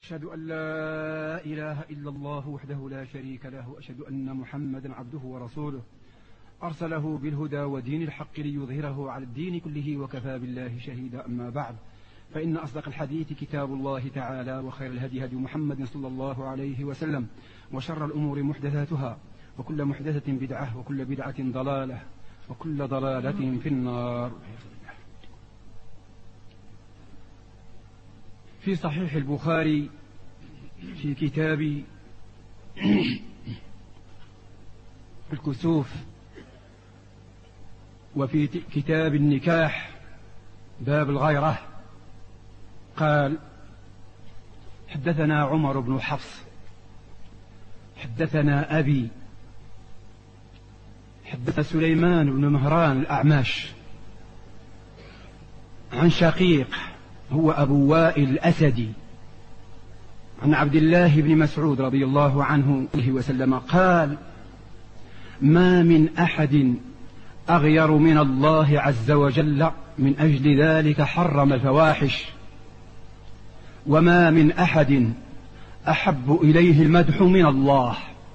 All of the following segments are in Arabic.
أشهد أن لا إله إلا الله وحده لا شريك له وأشهد أن محمدا عبده ورسوله أرسله بالهدى ودين الحق ليظهره على الدين كله وكفى بالله شهيدا. أما بعد، فإن أصدق الحديث كتاب الله تعالى، وخير الهدي هدي محمد صلى الله عليه وسلم، وشر الأمور محدثاتها، وكل محدثة بدعة، وكل بدعة ضلالة، وكل ضلالة في النار. في صحيح البخاري في كتاب الكسوف وفي كتاب النكاح باب الغيرة قال: حدثنا عمر بن حفص حدثنا أبي حدثنا سليمان بن مهران الأعمش عن شقيق هو أبو وائل الأسدي عن عبد الله بن مسعود رضي الله عنه وسلم قال: ما من أحد أغير من الله عز وجل من أجل ذلك حرم الفواحش، وما من أحد أحب إليه المدح من الله.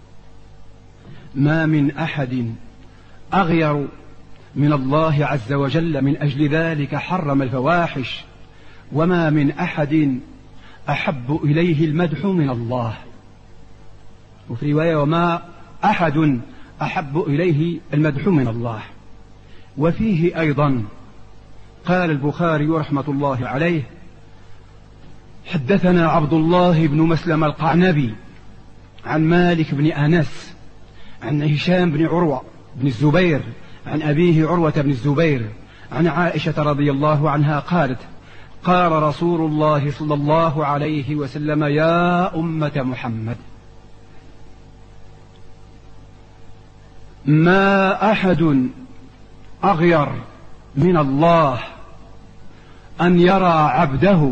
ما من أحد أغير من الله عز وجل من أجل ذلك حرم الفواحش، وما من أحد أحب إليه المدح من الله. وفي رواية: وما أحد أحب إليه المدح من الله. وفيه أيضا قال البخاري رحمة الله عليه: حدثنا عبد الله بن مسلم القعنبي عن مالك بن أنس عن هشام بن عروة بن الزبير عن أبيه عروة بن الزبير عن عائشة رضي الله عنها قالت: قال رسول الله صلى الله عليه وسلم: يا أمة محمد، ما أحد أغير من الله أن يرى عبده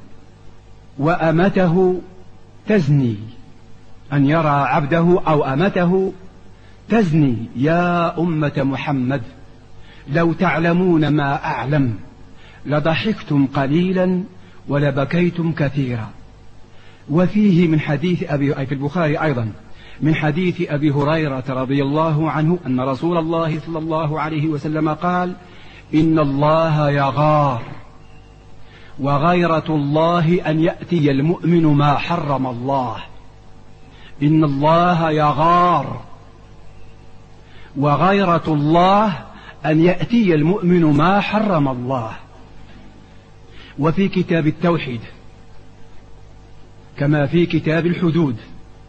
وأمته تزني، أن يرى عبده أو أمته تزني. يا أمة محمد، لو تعلمون ما أعلم لضحكتم قليلا ولبكيتم كثيرا. وفيه من حديث في البخاري أيضا من حديث أبي هريرة رضي الله عنه أن رسول الله صلى الله عليه وسلم قال: إن الله يغار، وغيرة الله أن يأتي المؤمن ما حرم الله. إن الله يغار، وغيرة الله أن يأتي المؤمن ما حرم الله. وفي كتاب التوحيد كما في كتاب الحدود،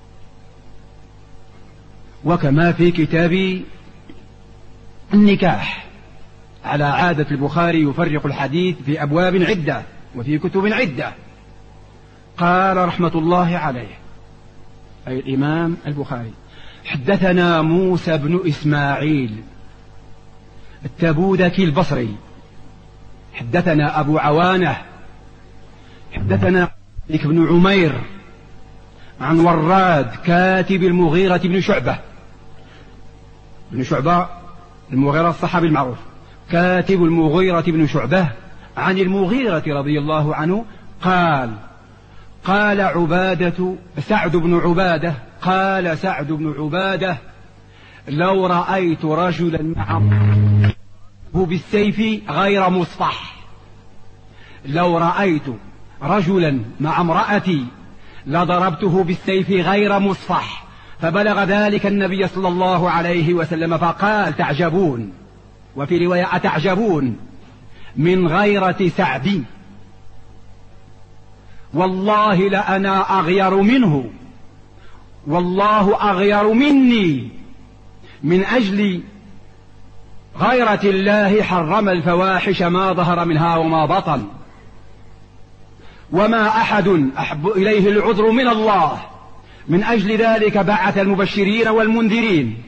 وكما في كتاب النكاح، على عادة البخاري يفرق الحديث في أبواب عدة وفي كتب عدة. قال رحمة الله عليه، أي الإمام البخاري: حدثنا موسى بن إسماعيل التبوذكي البصري حدثنا أبو عوانة حدثنا مالك بن عمير عن وراد كاتب المغيرة بن شعبة المغيرة الصحابي المعروف، كاتب المغيرة بن شعبة عن المغيرة رضي الله عنه قال: قال سعد بن عبادة قال سعد بن عبادة: لو رأيت رجلا معه بالسيف غير مصفح، لو رأيت رجلا مع امرأتي لضربته بالسيف غير مصفح. فبلغ ذلك النبي صلى الله عليه وسلم فقال: تعجبون. وفي رواية: أتعجبون من غيرة سعد؟ والله لأنا أغير منه، والله أغير مني. من أجل غيرة الله حرم الفواحش ما ظهر منها وما بطن، وما أحد أحب إليه العذر من الله. من أجل ذلك بعث المبشرين والمنذرين.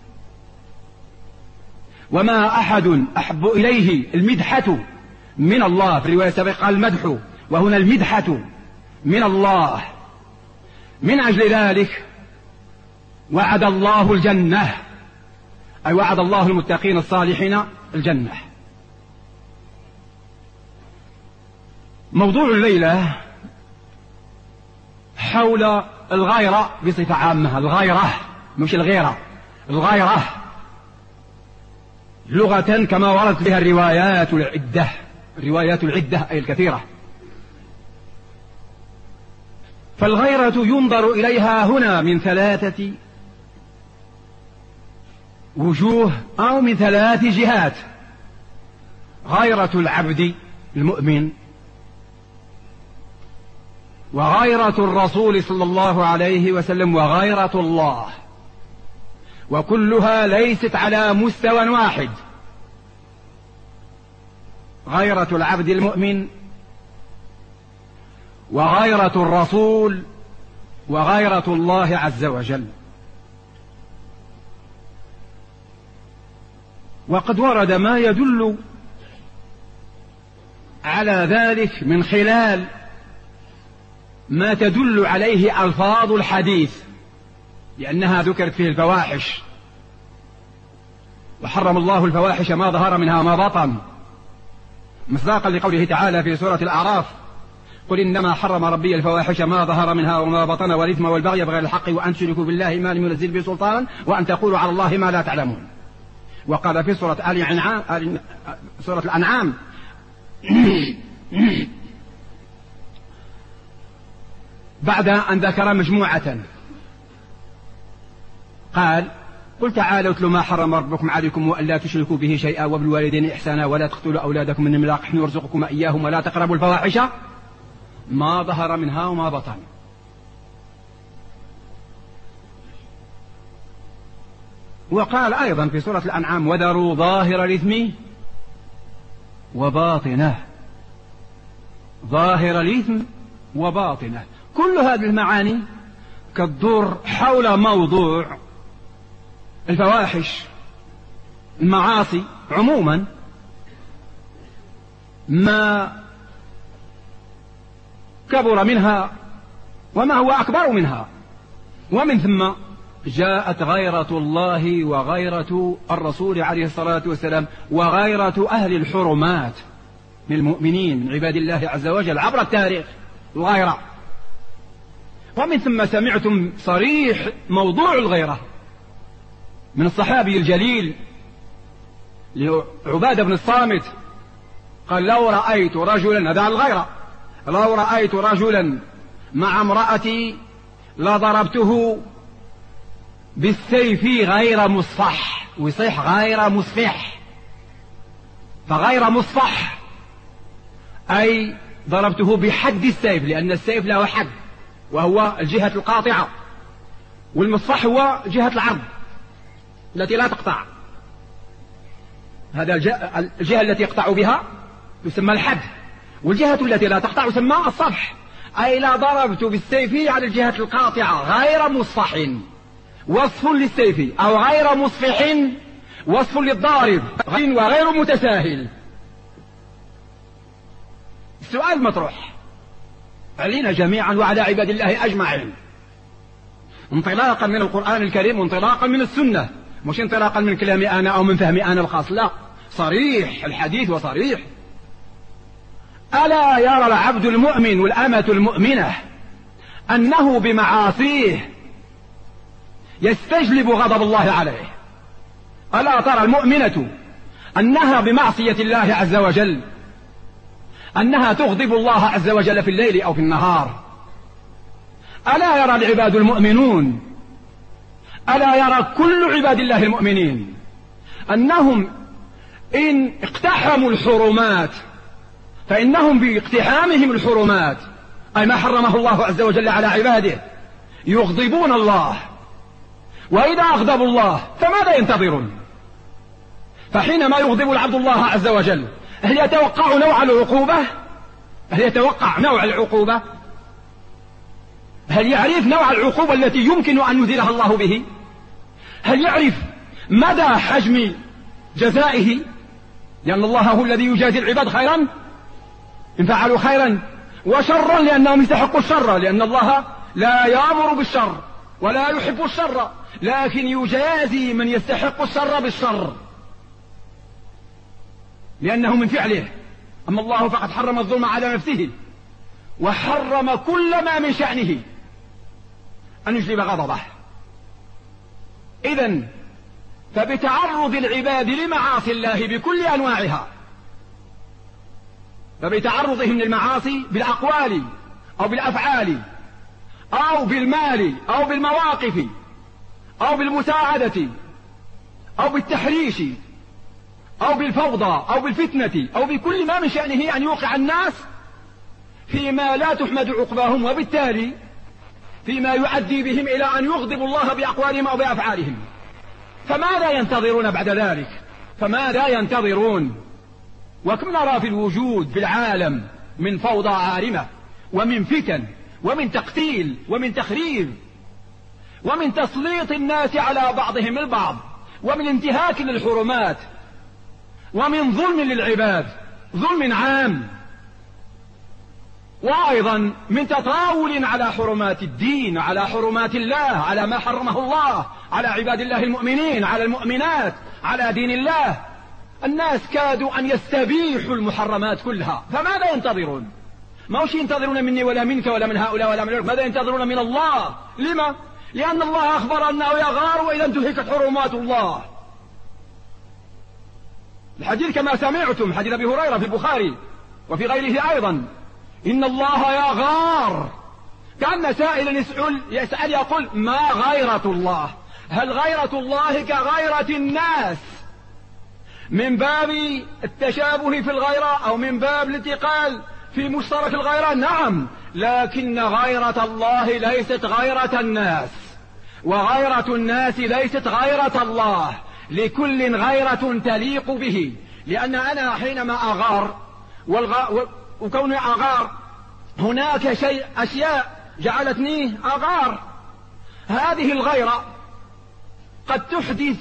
وما أحد أحب إليه المدحة من الله، في الرواية السابقة المدح، وهنا المدحة من الله. من أجل ذلك وعد الله الجنة، أي وعد الله المتقين الصالحين الجنة. موضوع الليلة حول الغيرة بصفة عامة. الغيرة مش الغيرة، الغيرة لغة كما وردت بها الروايات العدة، الروايات العدة أي الكثيرة. فالغيرة ينظر إليها هنا من 3 وجوه أو من 3 جهات: غيرة العبد المؤمن، وغيرة الرسول صلى الله عليه وسلم، وغيرة الله، وكلها ليست على مستوى واحد. غيرة العبد المؤمن، وغيرة الرسول، وغيرة الله عز وجل. وقد ورد ما يدل على ذلك من خلال ما تدل عليه ألفاظ الحديث، لأنها ذكرت فيه الفواحش: وحرم الله الفواحش ما ظهر منها وما بطن، مصداقا لقوله تعالى في سورة الأعراف: قل إنما حرم ربي الفواحش ما ظهر منها وما بطن والإثم والبغي بغير الحق وأن تشركوا بالله ما لم ينزل به سلطانا وأن تقولوا على الله ما لا تعلمون. وقال في سورة الأنعام: بعد أن ذكر مجموعة قال: قل تعالوا اتلوا ما حرم ربكم عليكم وألا تشركوا به شيئا وبالوالدين إحسانا ولا تقتلوا أولادكم من إملاق نحن نرزقكم إياهم ولا تقربوا الفواحش ما ظهر منها وما بطن. وقال أيضا في سورة الأنعام: وذروا ظاهر الإثم وباطنه. ظاهر الإثم وباطنه، كل هذه المعاني كالدور حول موضوع الفواحش، المعاصي عموما، ما كبر منها وما هو أكبر منها. ومن ثم جاءت غيرة الله وغيرة الرسول عليه الصلاة والسلام وغيرة أهل الحرمات من المؤمنين من عباد الله عز وجل عبر التاريخ، الغيرة. ومن ثم سمعتم صريح موضوع الغيرة من الصحابي الجليل لعبادة بن الصامت، قال: لو رأيت رجلا، هذا الغيرة، لو رأيت رجلا مع امرأتي لضربته بالسيف غير مصفح. ويصيح غير مصفح، فغير مصفح أي ضربته بحد السيف، لأن السيف له حد وهو الجهة القاطعة، والمصفح هو جهة العرض التي لا تقطع. هذا الجهة التي يقطع بها يسمى الحد، والجهة التي لا تقطع يسمى الصفح. أي لا ضربت بالسيف على الجهة القاطعة غير مصفح وصف للسيف، أو غير مصفح وصف للضارب، وغير متساهل. السؤال مطروح علينا جميعا وعلى عباد الله أجمعين، انطلاقا من القرآن الكريم وانطلاقا من السنة، مش انطلاقا من كلامي أنا أو من فهمي أنا الخاص، لا، صريح الحديث وصريح. ألا يرى العبد المؤمن والأمة المؤمنة أنه بمعاصيه يستجلب غضب الله عليه؟ ألا ترى المؤمنة أنها بمعصية الله عز وجل أنها تغضب الله عز وجل في الليل أو في النهار؟ ألا يرى العباد المؤمنون، ألا يرى كل عباد الله المؤمنين أنهم إن اقتحموا الحرمات فإنهم باقتحامهم الحرمات، أي ما حرمه الله عز وجل على عباده، يغضبون الله، وإذا أغضبوا الله فماذا ينتظرون؟ فحينما يغضب العبد الله عز وجل هل يتوقع نوع العقوبة؟ هل يتوقع نوع العقوبة؟ هل يعرف نوع العقوبة التي يمكن أن ينزلها الله به؟ هل يعرف مدى حجم جزائه؟ لأن الله هو الذي يجازي العباد خيرا إن فعلوا خيرا، وشرا لأنهم يستحقوا الشر، لأن الله لا يأمر بالشر ولا يحب الشر، لكن يجازي من يستحق الشر بالشر لأنه من فعله. أما الله فقد حرم الظلم على نفسه وحرم كل ما من شأنه أن يجلب غضبه. إذن فبتعرض العباد لمعاصي الله بكل أنواعها، فبتعرضهم للمعاصي بالأقوال أو بالأفعال أو بالمال أو بالمواقف أو بالمساعدة أو بالتحريش أو بالفوضى أو بالفتنة أو بكل ما من شأنه أن يوقع الناس فيما لا تحمد عقباهم، وبالتالي فيما يؤدي بهم إلى أن يغضبوا الله بأقوالهم أو بأفعالهم. فماذا ينتظرون بعد ذلك؟ فماذا ينتظرون؟ وكم نرى في الوجود في العالم من فوضى عارمة ومن فتن ومن تقتيل ومن تخريب ومن تسليط الناس على بعضهم البعض ومن انتهاك للحرمات ومن ظلم للعباد، ظلم عام، وأيضا من تطاول على حرمات الدين، على حرمات الله، على ما حرمه الله على عباد الله المؤمنين، على المؤمنات، على دين الله. الناس كادوا أن يستبيحوا المحرمات كلها. فماذا ينتظرون؟ ما وش ينتظرون مني ولا منك ولا من هؤلاء ولا من هؤلاء؟ ماذا ينتظرون من الله؟ لما؟ لأن الله أخبر أنه يغار وإذا انتهكت حرمات الله. الحديث كما سمعتم حديث أبي هريرة في البخاري وفي غيره أيضا، إن الله يغار. كأن سائلا يسأل يقول ما غيرة الله؟ هل غيرة الله كغيرة الناس من باب التشابه في الغيرة أو من باب الانتقال في مشترك الغيرة؟ نعم، لكن غيرة الله ليست غيرة الناس، وغيرة الناس ليست غيرة الله. لكل غيرة تليق به. لأن أنا حينما أغار وكوني أغار هناك أشياء جعلتني أغار. هذه الغيرة قد تحدث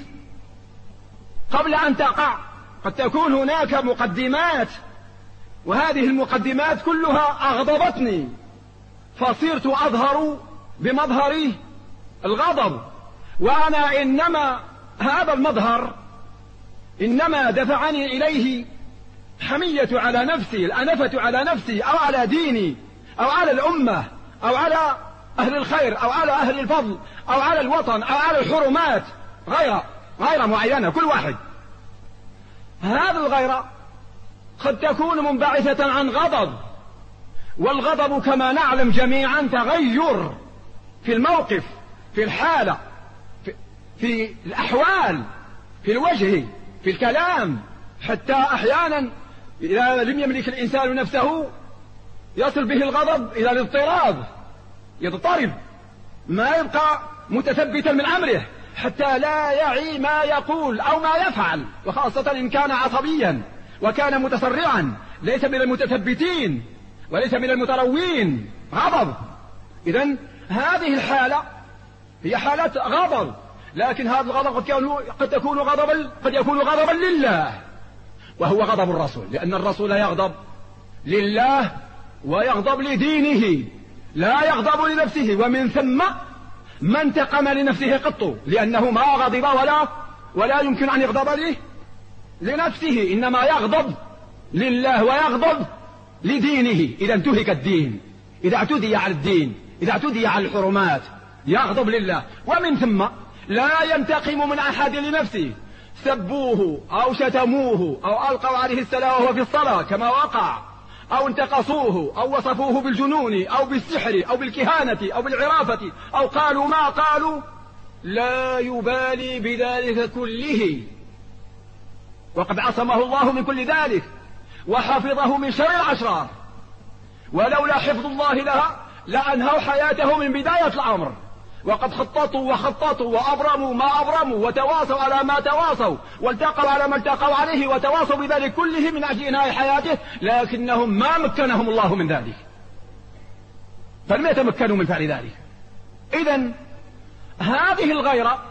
قبل أن تقع، قد تكون هناك مقدمات، وهذه المقدمات كلها أغضبتني فصرت أظهر بمظهر الغضب. وأنا إنما هذا المظهر إنما دفعني إليه حمية على نفسي، الأنفة على نفسي أو على ديني أو على الأمة أو على أهل الخير أو على أهل الفضل أو على الوطن أو على الحرمات، غير معينة كل واحد. هذه الغيرة قد تكون منبعثة عن غضب، والغضب كما نعلم جميعا تغير في الموقف، في الحالة، في الأحوال، في الوجه، في الكلام، حتى أحيانا إذا لم يملك الإنسان نفسه يصل به الغضب إلى الاضطراب، يضطرب، ما يبقى متثبتا من أمره حتى لا يعي ما يقول أو ما يفعل، وخاصة إن كان عصبيا وكان متسرعا، ليس من المتثبتين وليس من المتروين، غضب. إذن هذه الحالة هي حالة غضب، لكن هذا الغضب قد يكون غضبا لله، وهو غضب الرسول، لأن الرسول يغضب لله ويغضب لدينه، لا يغضب لنفسه، ومن ثم ما انتقم لنفسه قط، لأنه ما غضب ولا يمكن أن يغضب لنفسه، إنما يغضب لله ويغضب لدينه. إذا انتهك الدين، إذا اعتدي على الدين، إذا اعتدي على الحرمات، يغضب لله. ومن ثم لا ينتقم من أحد لنفسه، سبوه أو شتموه أو ألقوا عليه السلام وهو في الصلاة كما وقع، أو انتقصوه أو وصفوه بالجنون أو بالسحر أو بالكهانة أو بالعرافة أو قالوا ما قالوا، لا يبالي بذلك كله، وقد عصمه الله من كل ذلك وحفظه من شر الأشرار. ولولا حفظ الله لها لأنهوا حياته من بداية الأمر، وقد خططوا وأبرموا ما أبرموا وتواصوا على ما تواصوا والتقوا على ما التقوا عليه وتواصوا بذلك كله من أجل إنهاء حياته، لكنهم ما مكنهم الله من ذلك، فلم يتمكنوا من فعل ذلك. إذن هذه الغيرة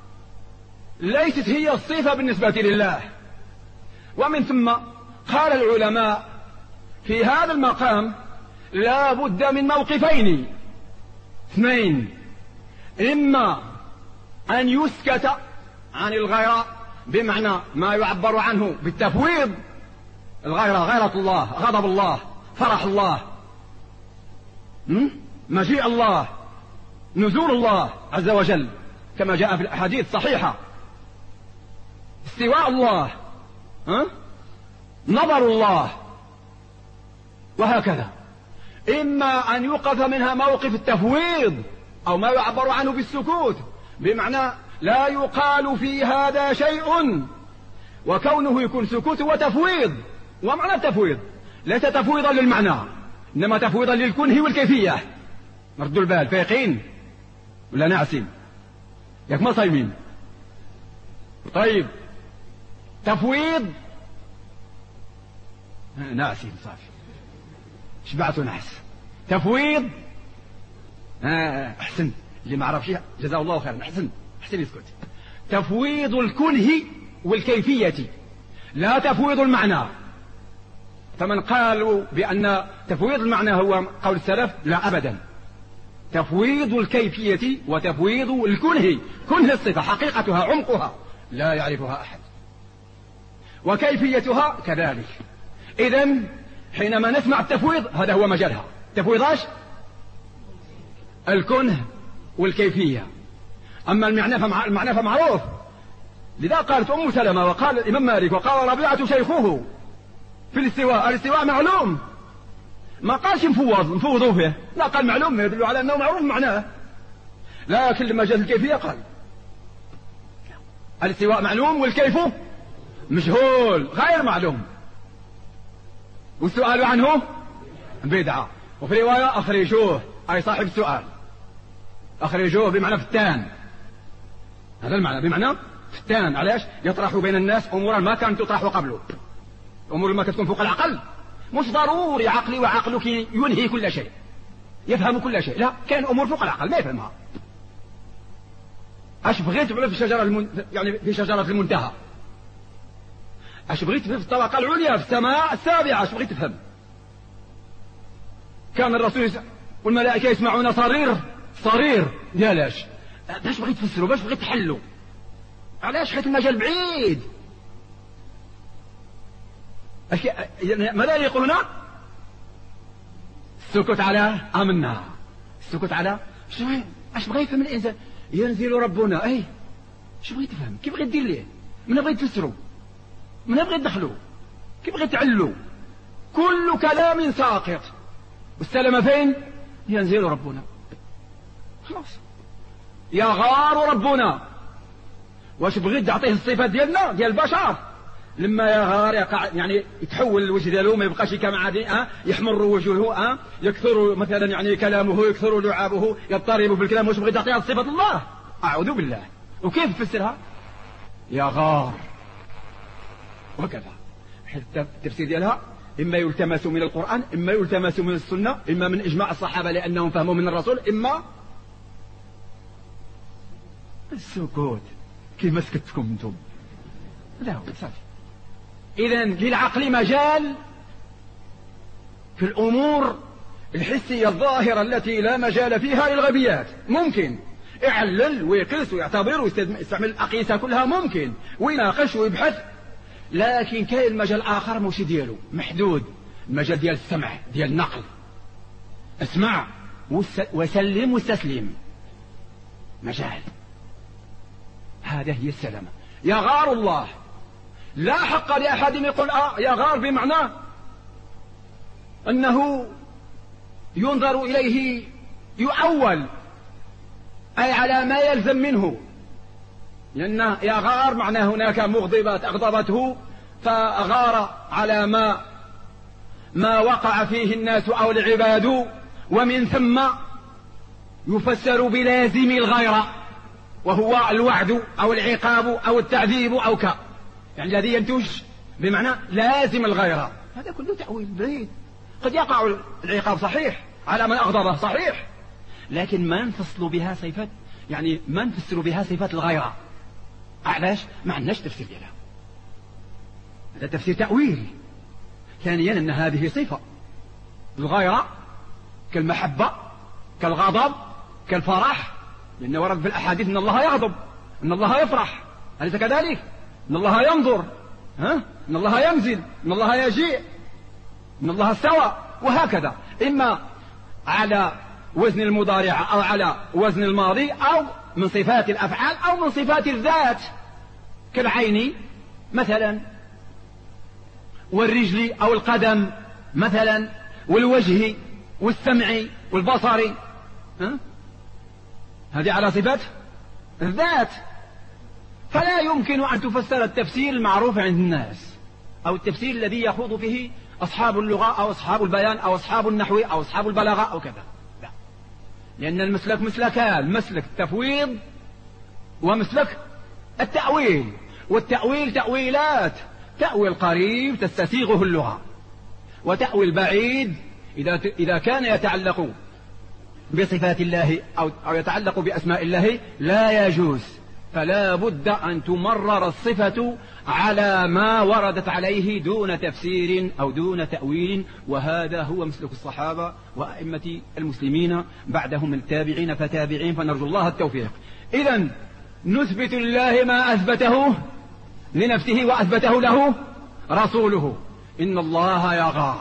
ليست هي الصفة بالنسبة لله. ومن ثم قال العلماء في هذا المقام لا بد من موقفين اثنين: إما أن يسكت عن الغيرة بمعنى ما يعبر عنه بالتفويض، الغيرة غيرة الله، غضب الله، فرح الله، مجيء الله، نزول الله عز وجل كما جاء في الأحاديث الصحيحة، استواء الله، نظر الله، وهكذا. إما أن يوقف منها موقف التفويض أو ما يعبر عنه بالسكوت، بمعنى لا يقال في هذا شيء، وكونه يكون سكوت وتفويض. ومعنى التفويض ليس تفويضا للمعنى، إنما تفويضا للكنه والكيفية. نردوا البال، فايقين ولا ناعسين؟ ياك ما صايمين؟ طيب، تفويض ناعسين، صافي شبعت ونعس. تفويض احسن، اللي ما عرفش جزاه الله خيرا، احسن يسكت. تفويض الكنه والكيفية، لا تفويض المعنى. فمن قالوا بأن تفويض المعنى هو قول السلف، لا أبدا. تفويض الكيفية وتفويض الكنه، كنه الصفة حقيقتها عمقها لا يعرفها أحد، وكيفيتها كذلك. إذن حينما نسمع التفويض هذا هو مجالها. تفويض الكنه والكيفية. أما المعنى فمعروف. لذا قالت أم سلمة وقال الإمام مالك وقال ربيعة شيخه في الاستواء معلوم. ما قالش نفوضوا فيه، لا، قال معلوم، يدل على أنه معروف معناه. لكن لما جاءت الكيفية قال الاستواء معلوم والكيف مجهول غير معلوم، والسؤال عنه بدعة. وفي رواية أخرجوه، أي صاحب السؤال أخرجوه بمعنى فتان. هذا المعنى، بمعنى فتان. علاش؟ يطرح بين الناس أمورا ما كانت تطرح قبله، أمور ما تكون فوق العقل. مش ضروري عقلي وعقلك ينهي كل شيء، يفهم كل شيء، لا، كان أمور فوق العقل ما يفهمها. أش بغيت في شجرة يعني في شجرة المنتهى، أش بغيت في الطبقة العليا في السماء السابعة، أش بغيت تفهم؟ كان الرسول والملائكة يسمعون صرير ديالاش. باش بغيت تفسروا، باش بغيت تحلوا؟ علاش؟ حيث المجال بعيد. ماذا يقولون؟ السكوت على آمنا، السكوت على اش بغى يفهم الإنسان؟ ينزل ربنا، أي اش بغيت تفهم؟ كيف بغيت دير ليه؟ من بغيت تفسروا؟ من بغيت تدخلوا؟ كيف بغيت تعلوا؟ كل كلام ساقط. والسلام فين؟ ينزل ربنا، خلاص. يغار ربنا. واش بغيت تعطيه الصفات ديالنا ديال البشر؟ لما يغار يقع، يعني يتحول الوجه ديالو، ما يبقاش كما عادي، يحمر وجهه، يكثر مثلا يعني كلامه، يكثر لعابه، يضطرب في الكلام. واش بغيت تعطيها صفة الله؟ أعوذ بالله. وكيف تفسرها؟ يغار. وكذا التفسير ديالها إما يلتمس من القرآن، إما يلتمس من السنة، إما من إجماع الصحابة لأنهم فهموا من الرسول، إما السكوت. كيف ما سكتكم انتم؟ لا، هو صافي. إذن للعقل مجال في الأمور الحسية الظاهرة التي لا مجال فيها للغبيات. ممكن يعلل ويقيس ويعتبر ويستعمل الأقيسة كلها، ممكن ويناقش ويبحث. لكن كاين المجال آخر ماشي ديالو، محدود. المجال ديال السمع، ديال النقل. اسمع وسلم واستسلم. مجال هذا هي السلامة. يغار الله، لا حق لأحد يقول يغار بمعنى أنه ينظر إليه يؤول، أي على ما يلزم منه. لأن يغار معنى هناك مغضبات أغضبته فغار على ما وقع فيه الناس أو العباد، ومن ثم يفسر بلازم الغيرة، وهو الوعد أو العقاب أو التعذيب أو يعني الذي ينتج بمعنى لازم الغيرة. هذا كله تأويل بعيد. قد يقع العقاب صحيح على من أغضبه صحيح، لكن ما نفصل بها صفات، يعني ما نفسر بها صفات الغيرة. علاش؟ ما عندناش تفسير لها. هذا تفسير تأويل. ثانيا أن هذه صفة الغيرة كالمحبة كالغضب كالفرح، لأن ورد في الأحاديث أن الله يغضب، أن الله يفرح، أليس كذلك؟ أن الله ينظر، أن الله ينزل، أن الله يجيء، أن الله استوى، وهكذا. إما على وزن المضارع أو على وزن الماضي، أو من صفات الأفعال أو من صفات الذات كالعين مثلا، والرجل أو القدم مثلا، والوجه والسمع والبصر. هذه على صفات الذات. فلا يمكن أن تفسر التفسير المعروف عند الناس، أو التفسير الذي يخوض فيه أصحاب اللغة أو أصحاب البيان أو أصحاب النحو أو أصحاب البلاغة أو كذا، لا. لأن المسلك مسلكان: مسلك التفويض ومسلك التأويل. والتأويل تأويلات: تأويل قريب تستسيغه اللغة، وتأويل بعيد إذا كان يتعلق بصفات الله أو يتعلق بأسماء الله لا يجوز. فلا بد أن تمرر الصفة على ما وردت عليه دون تفسير أو دون تأويل. وهذا هو مسلك الصحابة وأئمة المسلمين بعدهم التابعين فتابعين، فنرجو الله التوفيق. إذن نثبت لله ما أثبته لنفسه وأثبته له رسوله: إن الله يغار.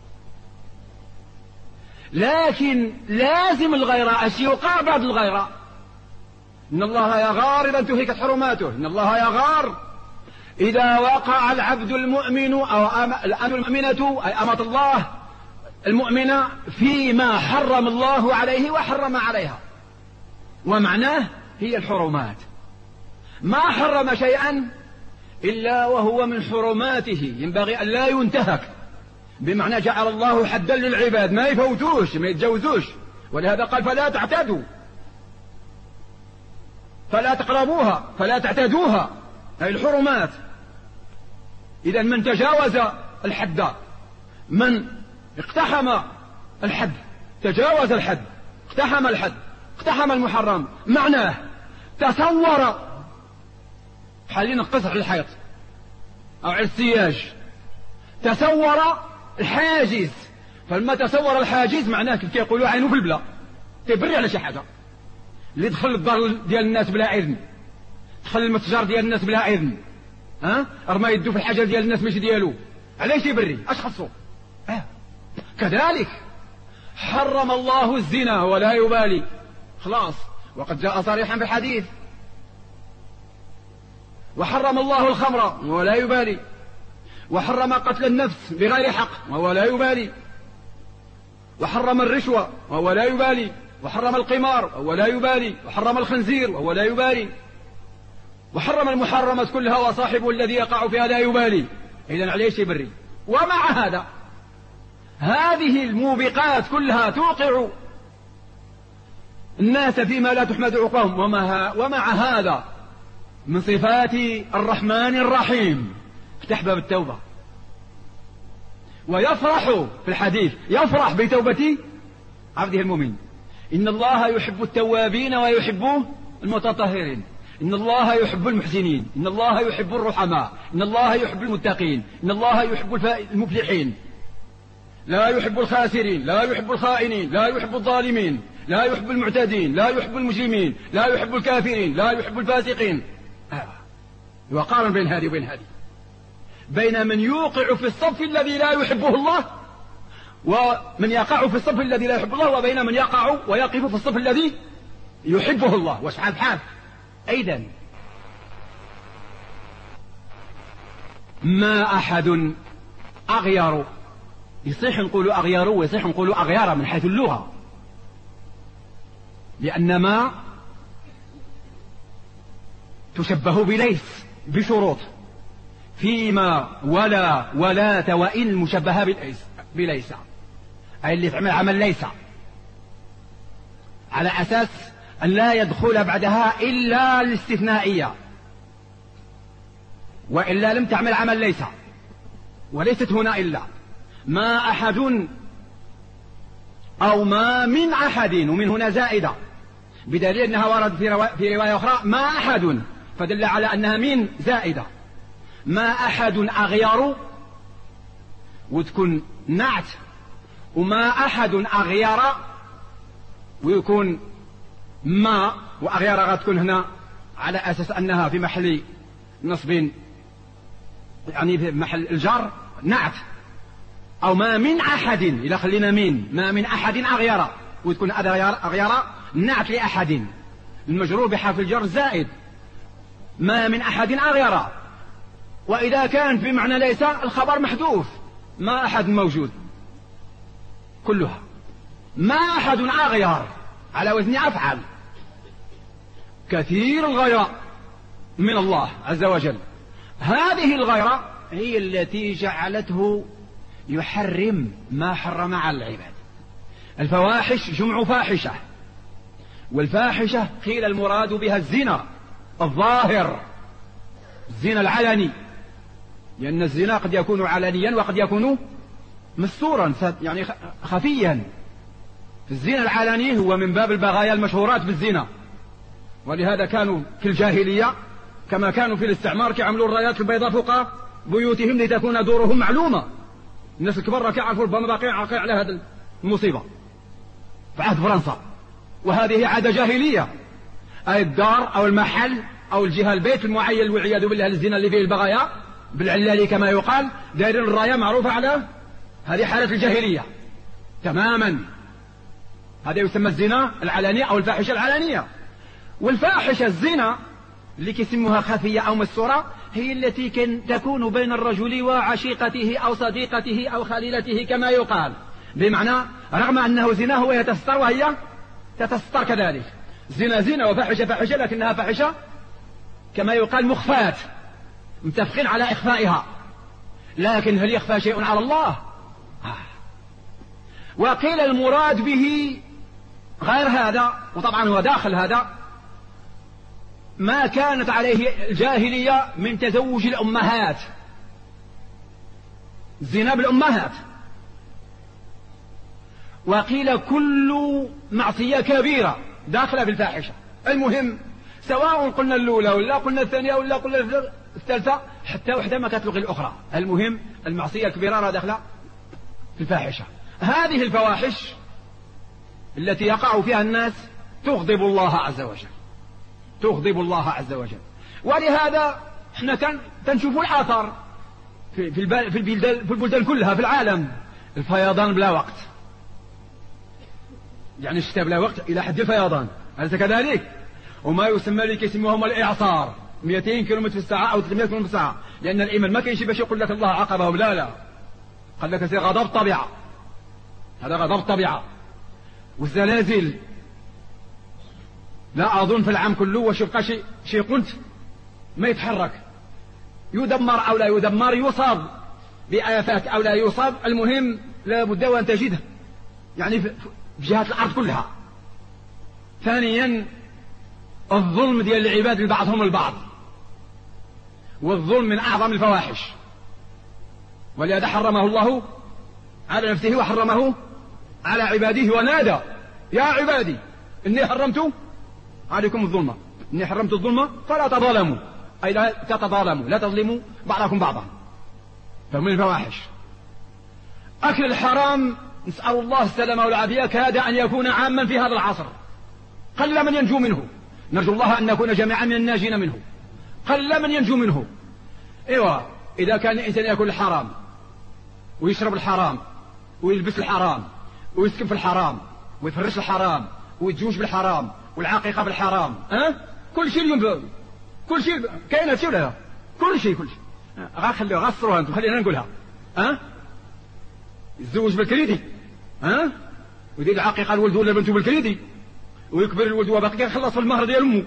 لكن لازم الغيرة أشي يقع بعد الغيرة. إن الله يغار إذا انتهكت حرماته. إن الله يغار إذا وقع العبد المؤمن أو الأمة المؤمنة أي أمة الله المؤمنة فيما حرم الله عليه وحرم عليها. ومعناه هي الحرمات. ما حرم شيئا إلا وهو من حرماته ينبغي أن لا ينتهك، بمعنى جعل الله حدا للعباد ما يفوتوش ما يتجوزوش. ولهذا قال: فلا تعتدوا، فلا تقربوها، فلا تعتدوها، أي الحرمات. إذا من تجاوز الحد، من اقتحم الحد، تجاوز الحد، اقتحم الحد، اقتحم المحرم، معناه تصور حالين القصح على الحيط أو على السياج، تصور الحاجز. فلما تصور الحاجز معناه كيف يقولوا عينه في البلا، تبري على شي حاجة. اللي دخل الدار ديال الناس بلا إذن، دخل المتجر ديال الناس بلا إذن، رمى يدو في الحاجة ديال الناس ماشي ديالو، علاش يبري؟ اش خصو؟ كذلك حرم الله الزنا ولا يبالي، خلاص، وقد جاء صريحا في الحديث. وحرم الله الخمر ولا يبالي، وحرم قتل النفس بغير حق وهو لا يبالي، وحرم الرشوة وهو لا يبالي، وحرم القمار وهو لا يبالي، وحرم الخنزير وهو لا يبالي، وحرم المحرمات كلها وصاحبه الذي يقع فيها لا يبالي. إذن عليه يبري. ومع هذا هذه الموبقات كلها توقع الناس فيما لا تحمد عقباهم. ومع هذا من صفات الرحمن الرحيم افتح باب التوبة، ويفرح في الحديث، يفرح بتوبة عبده المؤمن. إن الله يحب التوابين ويحب المتطهرين، إن الله يحب المحسنين، إن الله يحب الرحماء، إن الله يحب المتقين، إن الله يحب المفلحين، لا يحب الخاسرين، لا يحب الخائنين، لا يحب الظالمين، لا يحب المعتدين، لا يحب المجرمين، لا يحب الكافرين، لا يحب الفاسقين. وقارن بين هذه وبين هذه، بين من يوقع في الصف الذي لا يحبه الله ومن يقع في الصف الذي لا يحب الله، وبين من يقع ويقف في الصف الذي يحبه الله. واشحال بحال. أيضا ما أحد أغير، يصيح نقولوا أغير ويصيح نقولوا أغيار من حيث اللغة، لأن ما تشبه بليس بشروط، فيما ولا ولاة وإن مشبهة بليس، أي اللي تعمل عمل ليس على أساس أن لا يدخل بعدها إلا الاستثنائية، وإلا لم تعمل عمل ليس، وليست هنا إلا. ما أحد أو ما من أحد، ومن هنا زائدة بدليل أنها ورد في رواية أخرى ما أحد، فدل على أنها من زائدة. ما أحد أغير وتكون نعت، وما أحد أغير ويكون ما، وأغير غتكون هنا على أساس أنها في محل نصب، يعني في محل الجر نعت. أو ما من أحد، إذا خلينا من، ما من أحد أغير وتكون أغير نعت لأحد، المجرور بحرف الجر زائد، ما من أحد أغير. وإذا كان في معنى ليس الخبر محذوف، ما أحد موجود، كلها ما أحد أغير على وزن أفعل، كثير الغيرة من الله عز وجل. هذه الغيرة هي التي جعلته يحرم ما حرم على العباد. الفواحش جمع فاحشة، والفاحشة قيل المراد بها الزنا الظاهر، الزنا العلني، لأن الزنا قد يكون علنيا وقد يكون مستورا يعني خفيا. الزنا العلني هو من باب البغايا المشهورات بالزنا، ولهذا كانوا في الجاهلية كما كانوا في الاستعمار كيعملوا الرايات البيضاء فوق بيوتهم لتكون دورهم معلومة. الناس الكبار كيعرفوا ربما باقي على هذا المصيبة في عهد فرنسا، وهذه عادة جاهلية، أي الدار أو المحل أو الجهة البيت المعين والعياذ بالله الزنا اللي فيه البغايا بالعلالي كما يقال، دايرين الراية معروفة على هذه حالة الجاهلية تماما. هذا يسمى الزنا العلني أو الفاحشة العلنية. والفاحشة الزنا اللي كيسموها خفية أو مستورة هي التي تكون بين الرجل وعشيقته أو صديقته أو خليلته كما يقال، بمعنى رغم أنه زنا هو يتستر وهي تتستر كذلك. زنا زنا وفاحشة فاحشة، لكنها فاحشة كما يقال مخفاة، متفقين على إخفائها، لكن هل يخفى شيء على الله؟ وقيل المراد به غير هذا، وطبعا هو داخل هذا، ما كانت عليه الجاهلية من تزوج الأمهات، زنا بالأمهات. وقيل كل معصية كبيرة داخلة بالفاحشة. المهم سواء قلنا الأولى ولا قلنا الثانية ولا قلنا الثالثة، حتى وحدة ما تلغي الأخرى، المهم المعصية الكبيرة داخلة في الفاحشة. هذه الفواحش التي يقع فيها الناس تغضب الله عز وجل، تغضب الله عز وجل. ولهذا احنا تنشوف الآثار في البلدان كلها في العالم، الفيضان بلا وقت، يعني الشتاء بلا وقت إلى حد الفيضان، أليس كذلك؟ وما يسمى لك يسموهم الإعصار، 200 كم في الساعة أو 300 كم في الساعة، لأن الإيمان ما كاينش باش يقول لك الله عاقبهم، لا قال لك سي غضب طبيعة، هذا غضب طبيعة. والزلازل لا أظن في العام كله واش يبقى شيء قلت ما يتحرك، يدمر أو لا يدمر، يصاب بآفات أو لا يصاب، المهم لا بد وأن تجده يعني في جهات الأرض كلها. ثانيا الظلم ديال العباد لبعضهم البعض، والظلم من أعظم الفواحش، ولهذا حرمه الله على نفسه وحرمه على عباده، ونادى يا عبادي إني حرمت عليكم الظلم، إني حرمت الظلم فلا تظالموا، أي لا تتظالموا، لا تظلموا بعضكم بعضا. فمن الفواحش أكل الحرام، نسأل الله السلامة والعافية، كاد أن يكون عاما في هذا العصر، قل من ينجو منه، نرجو الله أن نكون جميعا من الناجين منه، قل من ينجو منه. إيوه، إذا كان الإنسان يأكل الحرام ويشرب الحرام ويلبس الحرام ويسكن في الحرام ويفرش الحرام ويتزوج بالحرام والعقيقة بالحرام، كل شيء اليوم، كل شيء كاين شيء ولا كل شيء غنخليوها غصروها انتم، خلينا نقولها، يتزوج بالكريدي، ويدير العقيقة الولد ولا بنته بالكريدي، ويكبر الولد وباقي يخلص المهر ديال امه،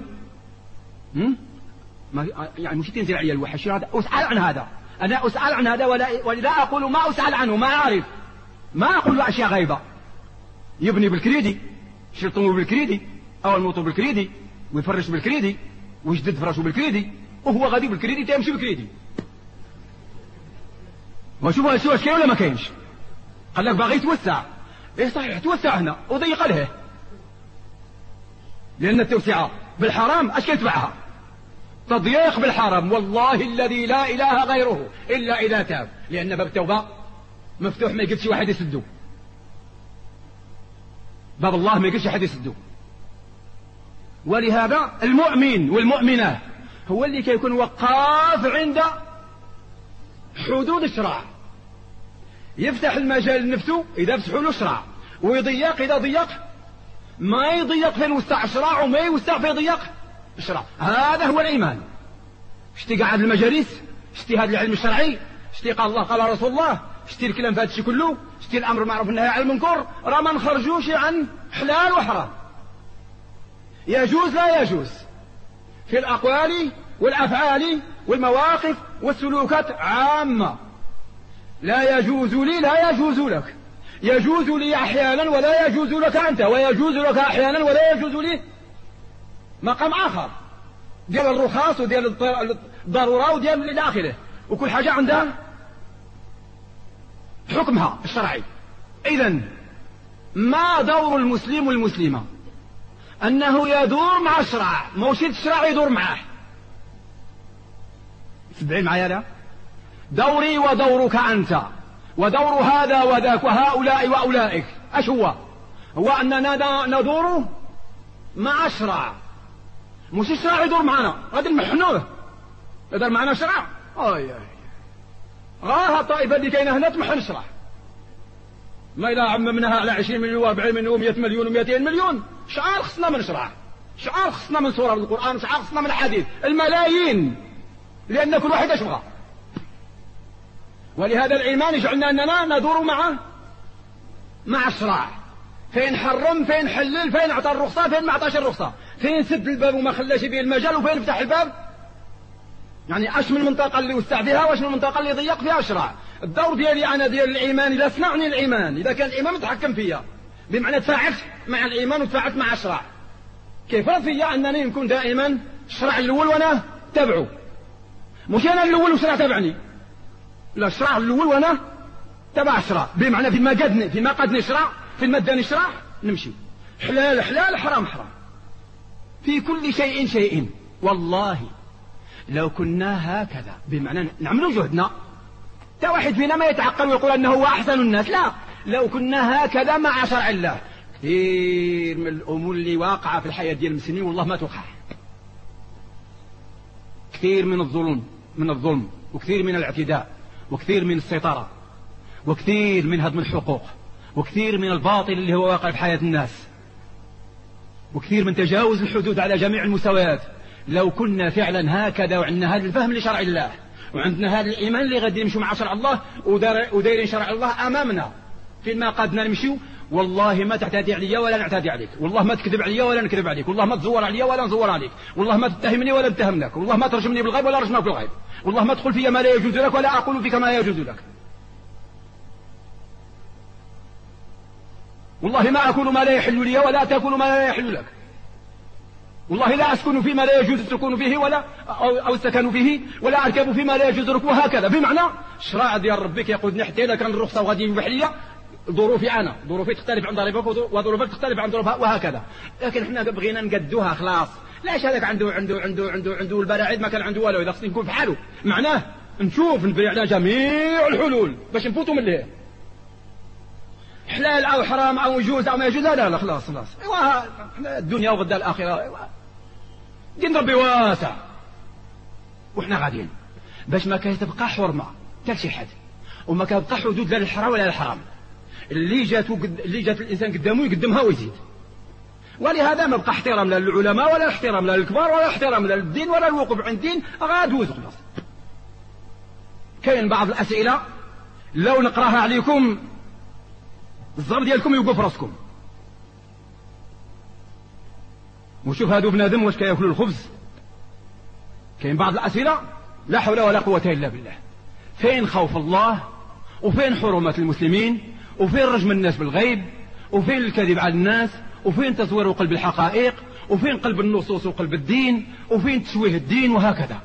يعني مش تنزل علي الوحش هذا. أسأل عن هذا، أنا أسأل عن هذا ولا أقول ما أسأل عنه، ما أعرف، ما أقول أشياء غيبة. يبني بالكريدي، يشرطمه بالكريدي أو الموطو بالكريدي، ويفرش بالكريدي، ويجدد فراشه بالكريدي، وهو غادي بالكريدي تمشي بالكريدي. وشوفوا هالشيء كاين ولا ما كاينش؟ قال لك باغي يتوسع، إيه صحيح توسع هنا وضيق له، لأن التوسعة بالحرام أش كيتبعها؟ تضييق بالحرام، والله الذي لا إله غيره إلا إذا تاب، لأن باب التوبة مفتوح، ما يقدش واحد يسده، باب الله ما يقدش أحد يسده. ولهذا المؤمن والمؤمنة هو اللي كيكون وقاف عند حدود الشرع، يفتح المجال لنفسه إذا فتحوا له الشرع، ويضيق إذا ضيق ما يضيق فين وسع شراع وما يوسع فين يضيق شراع. هذا هو الإيمان. شتي قاعد المجالس، شتي هذا العلم الشرعي، شتي قال الله قال رسول الله، شتي الكلام في هذا الشيء كله، شتي الأمر بالمعروف والنهي عن المنكر، راه ما نخرجوش عن حلال وحرام. يجوز لا يجوز في الأقوال والأفعال والمواقف والسلوكات عامة. لا يجوز لي لا يجوز لك، يجوز لي أحيانا ولا يجوز لك أنت، ويجوز لك أحيانا ولا يجوز لي مقام آخر ديال الرخص وديال الضرورة وديال إلى آخره، وكل حاجة عندها حكمها الشرعي. إذن ما دور المسلم والمسلمة؟ أنه يدور مع الشرع، موشي الشرع يدور معه. تبعين معايا لا؟ دوري ودورك أنت، ودور هذا وذاك وهؤلاء وأولئك أش هو أننا ندور مع الشرع، مش الشرع يدور معنا. غادي نمحنوه يدور معنا الشرع. غاها الطائفة اللي كاينة هنا تمحن الشرع. ما إلا عممناها على 20 مليون و40 مليون و100 مليون و200 مليون، شعار خصنا من شرع، شعار خصنا من سورة من القرآن، شعار خصنا من الحديث، الملايين، لأن كل واحد اش بغى. ولهذا الإيمان يجعلنا أننا ندور مع الشرع، فين حرم فين حلل، فين أعطى الرخصة فين ما أعطاش الرخصة، فين سد الباب وما خلاش به المجال وفين فتح الباب. يعني اش من المنطقة اللي وسع فيها واش من المنطقة اللي ضيق فيها الشرع. الدور ديالي أنا ديال الإيمان إذا صنعني الإيمان، إذا كان الإيمان متحكم فيا بمعنى تفاعلت مع الإيمان وتفاعلت مع الشرع، كيف فيا أنني نكون دائما الشرع الأول وأنا تبعه، مش أنا الأول والشرع تبعني، لا الشرع الأول وأنا تبع الشرع، بمعنى فيما قدني الشرع، فيما اداني الشرع نمشي حلال حلال حرام حرام في كل شيء. والله لو كنا هكذا، بمعنى نعملوا جهدنا، تا واحد فينا ما يتعقل ويقول أنه هو أحسن الناس، لا، لو كنا هكذا مع شرع الله، كثير من الأمور اللي واقعة في الحياة ديال المسلمين والله ما توقع. كثير من الظلم وكثير من الاعتداء وكثير من السيطرة وكثير من هضم الحقوق وكثير من الباطل اللي هو واقع في حياة الناس وكثير من تجاوز الحدود على جميع المستويات، لو كنا فعلا هكذا وعندنا هذا الفهم لشرع الله وعندنا هذا الإيمان اللي غادي نمشوا مع شرع الله ودايرين شرع الله أمامنا فيما قادنا نمشيو، والله ما تعتدي عليا ولا نعتدي عليك، والله ما تكذب عليا ولا نكذب عليك، والله ما تزور عليا ولا نزور عليك، والله ما تتهمني ولا نتهم لك، والله ما ترجمني بالغيب ولا رجمك بالغيب، والله ما تدخل في ما لا يجوز لك ولا أقول فيك ما لا يجوز لك، والله ما أكون ما لا يحل لي ولا تأكل ما لا يحل لك، والله لا أسكن فيما لا يجوز السكون فيه ولا أو السكن فيه، ولا أركب فيما لا يجوز ركوبه، هكذا. بمعنى الشرع ديال ربك يقودني حتى إذا كان الرخصة وغادي يبيح لي، ظروفي أنا ظروفي تختلف عن ظروفك وظروفك تختلف عن ظروفها وهكذا، لكن احنا بغينا نقدوها خلاص. لاش هذاك عنده البراعيد ما كان عنده والو، إذا خصني نكون في حاله معناه نشوف نبري على جميع الحلول باش نفوتوا من ليه حلال أو حرام أو يجوز أو ما يجوز. لا خلاص ايوا الدنيا وغدا الآخرة، ايوا دين ربي واسع وإحنا غاديين باش ما كتبقى حرمة حتى شي حد وما كتبقى حدود لا للحرام ولا للحرام. اللي جات الإنسان قدامه يقدمها ويزيد، ولهذا ما بقى احترام لا للعلماء ولا احترام لا للكبار ولا احترام لا للدين ولا الوقوف عند الدين، غادوز خلاص. كاين بعض الأسئلة لو نقراها عليكم الزغر ديالكم يوقف راسكم. وشوف هادو بنادم واش كياكلوا الخبز. كاين بعض الأسئلة لا حول ولا قوة إلا بالله. فين خوف الله وفين حرمات المسلمين وفين رجم الناس بالغيب وفين الكذب على الناس وفين تزوير قلب الحقائق وفين قلب النصوص وقلب الدين وفين تشويه الدين وهكذا،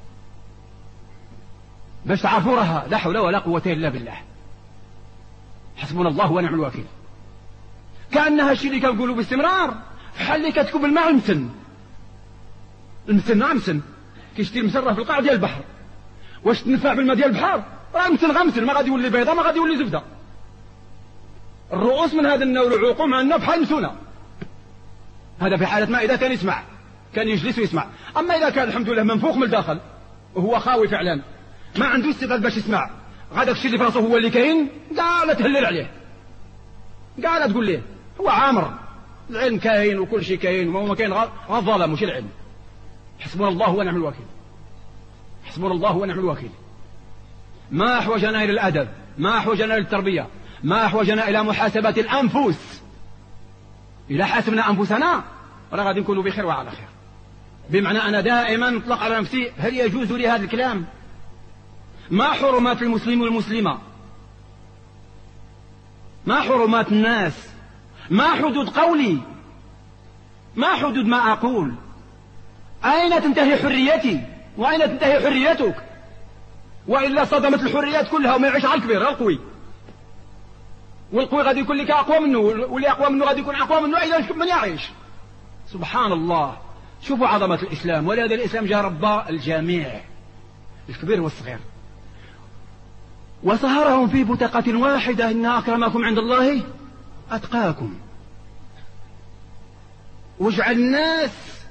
باش تعرفوا راها لا حول ولا قوة إلا بالله. حسبنا الله ونعم الوكيل. كأنها الشيء اللي كنقولوا باستمرار بحال اللي كتكب الماء المسن كيشتي المسرة في القاع ديال البحر، واش تنفع بالماء ديال البحر؟ راه مسن ما غادي يولي بيضة ما غادي يولي زبدة. الرؤوس من هذا النوع والعقول مع النوع بحال مسونة. هذا في حالة ما إذا كان يسمع كان يجلس ويسمع. أما إذا كان الحمد لله منفوخ من الداخل وهو خاوي فعلا ما عنده استعداد باش يسمع، غاداك الشيء اللي في راسه هو اللي كاين، قال تهلل عليه، قال تقول ليه هو عامر، العلم كاين وكل شيء كاين، وما كاين غير الظلم مش العلم. حسبنا الله ونعم الوكيل، حسبنا الله ونعم الوكيل. ما أحوجنا إلى الأدب، ما أحوجنا إلى التربية، ما أحوجنا إلى محاسبة الأنفس. إذا حاسبنا أنفسنا راه غادي نكونوا بخير وعلى خير. بمعنى أنا دائما أطلق على نفسي هل يجوز لي هذا الكلام؟ ما حرمات المسلم والمسلمة؟ ما حرمات الناس؟ ما حدود قولي؟ ما حدود ما أقول؟ أين تنتهي حريتي وأين تنتهي حريتك؟ وإلا صدمت الحريات كلها وما يعيش على الكبير القوي، والقوي غادي يكون لك أقوى منه، واللي أقوى منه غادي يكون أقوى منه. إذا من يعيش؟ سبحان الله. شوفوا عظمة الإسلام. ولهذا الإسلام جاء ربى الجميع، الكبير والصغير، وصهرهم في بطاقة واحدة: إن أكرمكم عند الله أتقاكم. واجعل الناس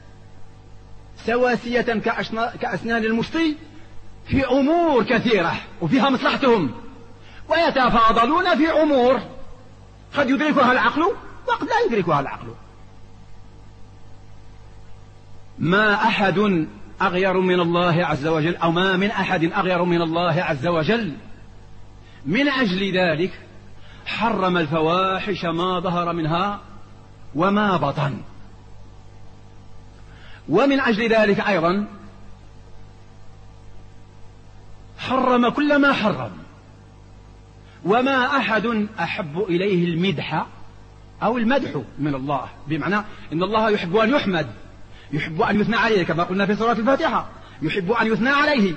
سواسية كأسنان المشط في أمور كثيرة وفيها مصلحتهم، ويتفاضلون في أمور قد يدركها العقل وقد لا يدركها العقل. ما أحد أغير من الله عز وجل، أو ما من أحد أغير من الله عز وجل. من أجل ذلك حرم الفواحش ما ظهر منها وما بطن. ومن أجل ذلك أيضا حرم كل ما حرم. وما أحد أحب إليه المدح أو المدح من الله، بمعنى إن الله يحب أن يحمد، يحب أن يثنى عليه كما قلنا في سورة الفاتحة، يحب أن يثنى عليه،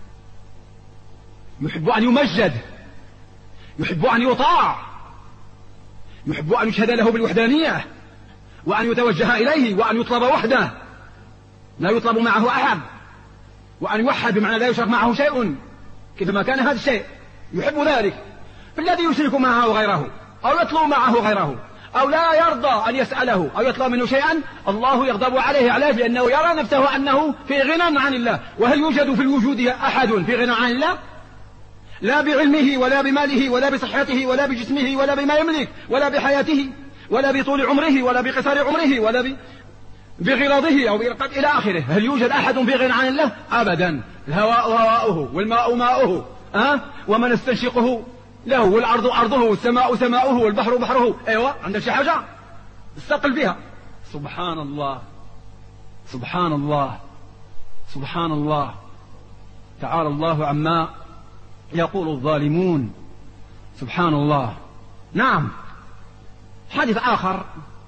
يحب أن يمجد، يحب أن يطاع، يحب أن يشهد له بالوحدانية، وأن يتوجه إليه، وأن يطلب وحده لا يطلب معه أحد، وأن يوحد بمعنى لا يشرك معه شيء كيفما كان هذا الشيء، يحب ذلك. فالذي يشرك معه غيره أو يطلب معه غيره أو لا يرضى أن يسأله أو يطلب منه شيئا الله يغضب عليه. علاش؟ لأنه يرى نفسه أنه في غنى عن الله. وهل يوجد في الوجود أحد في غنى عن الله؟ لا بعلمه ولا بماله ولا بصحته ولا بجسمه ولا بما يملك ولا بحياته ولا بطول عمره ولا بقصار عمره ولا بغلاظه أو إلى آخره. هل يوجد أحد في غنى عن الله؟ أبدا. الهواء هواؤه والماء ماؤه ومن استنشقه له، والأرض أرضه والسماء سماؤه والبحر بحره. أيوة، عندك شي حاجة استقل بها. سبحان الله سبحان الله سبحان الله. تعالى الله عما يقول الظالمون. سبحان الله. نعم. حديث آخر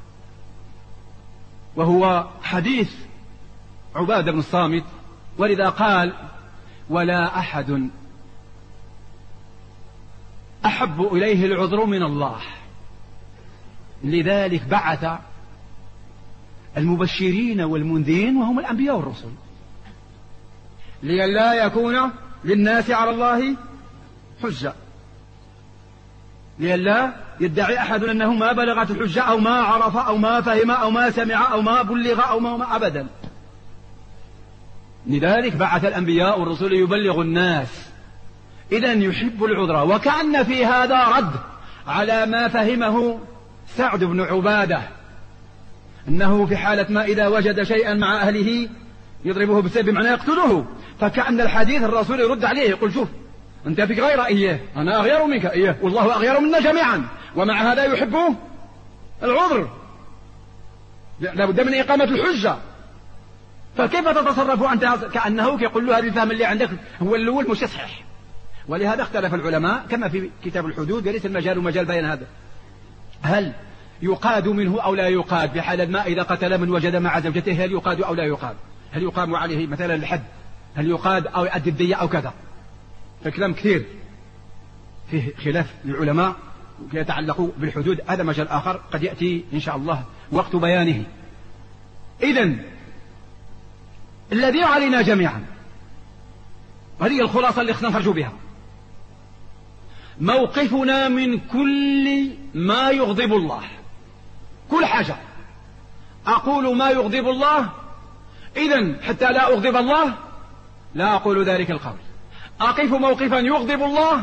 وهو حديث عبادة بن الصامت، ولذا قال: ولا أحد أحب إليه العذر من الله. لذلك بعث المبشرين والمنذرين وهم الأنبياء والرسل، لئلا يكون للناس على الله حجة، لئلا يدعي أحد أنه ما بلغت الحجة أو ما عرف أو ما فهم أو ما سمع أو ما بلغ أو ما أبدا. لذلك بعث الأنبياء والرسل يبلغ الناس. إذن يحب العذر. وكأن في هذا رد على ما فهمه سعد بن عبادة، أنه في حالة ما إذا وجد شيئا مع أهله يضربه بالسيف بمعنى يقتله. فكأن الحديث الرسول يرد عليه يقول: شوف، أنت فيك غير إياه، أنا أغير منك إياه، والله أغير منا جميعا، ومع هذا يحبه العذر، لابد من إقامة الحجة. فكيف تتصرف أنت؟ كأنه يقول له: هذا الفهم اللي عندك هو الأول مش صحيح. ولهذا اختلف العلماء كما في كتاب الحدود، وليس المجال مجال بيان هذا، هل يقاد منه أو لا يقاد بحال ما إذا قتل من وجد مع زوجته، هل يقاد أو لا يقاد؟ هل يقام عليه مثلا الحد؟ هل يقاد أو يؤدي الدية أو كذا؟ فكلام كثير فيه خلاف للعلماء يتعلق بالحدود. هذا مجال آخر قد يأتي إن شاء الله وقت بيانه. إذن الذي علينا جميعا، هذه الخلاصة اللي خصنا نخرج بها، موقفنا من كل ما يغضب الله، كل حاجة أقول ما يغضب الله، إذن حتى لا أغضب الله لا أقول ذلك القول. أقف موقفا يغضب الله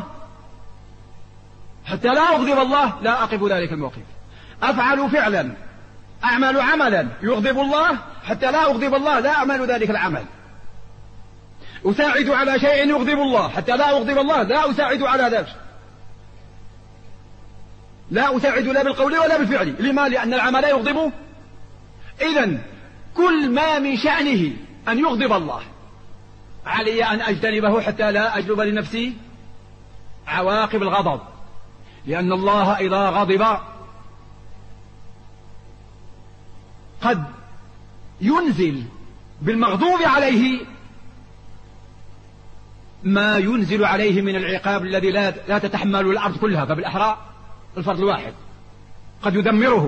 حتى لا أغضب الله لا أقف ذلك الموقف. أفعل فعلا أعمل عملا يغضب الله حتى لا أغضب الله لا أعمل ذلك العمل. أساعد على شيء يغضب الله حتى لا أغضب الله لا أساعد على ذلك. لا أساعد لا بالقول ولا بالفعل. لما؟ لأن العمل يغضبه. إذن كل ما من شأنه أن يغضب الله علي أن أجتنبه حتى لا أجلب لنفسي عواقب الغضب، لأن الله إذا غضب قد ينزل بالمغضوب عليه ما ينزل عليه من العقاب الذي لا تتحمل الأرض كلها، فبالأحرى الفرد الواحد قد يدمره،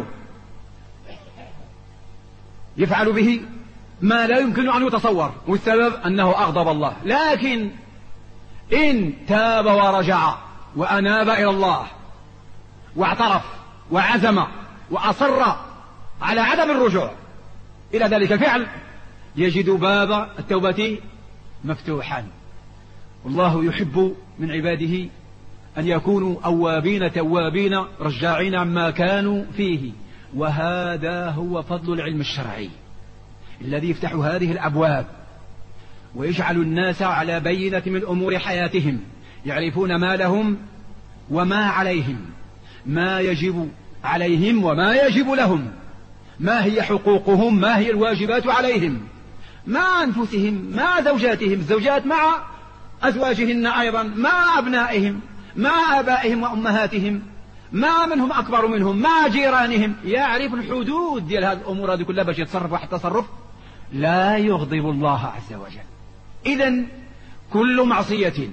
يفعل به ما لا يمكن أن يتصور، والسبب أنه أغضب الله. لكن إن تاب ورجع وأناب إلى الله واعترف وعزم وأصر على عدم الرجوع إلى ذلك الفعل يجد باب التوبة مفتوحا. والله يحب من عباده أن يكونوا أوابين توابين رجاعين عما كانوا فيه، وهذا هو فضل العلم الشرعي الذي يفتح هذه الأبواب ويجعل الناس على بينة من أمور حياتهم، يعرفون ما لهم وما عليهم، ما يجب عليهم وما يجب لهم، ما هي حقوقهم، ما هي الواجبات عليهم، مع أنفسهم، مع زوجاتهم، الزوجات مع أزواجهن أيضا، مع أبنائهم، مع آبائهم وأمهاتهم، مع من هم أكبر منهم، مع جيرانهم. يعرف الحدود ديال هذه الأمور هذه كلها باش يتصرف واحد تصرف لا يغضب الله عز وجل. إذن كل معصية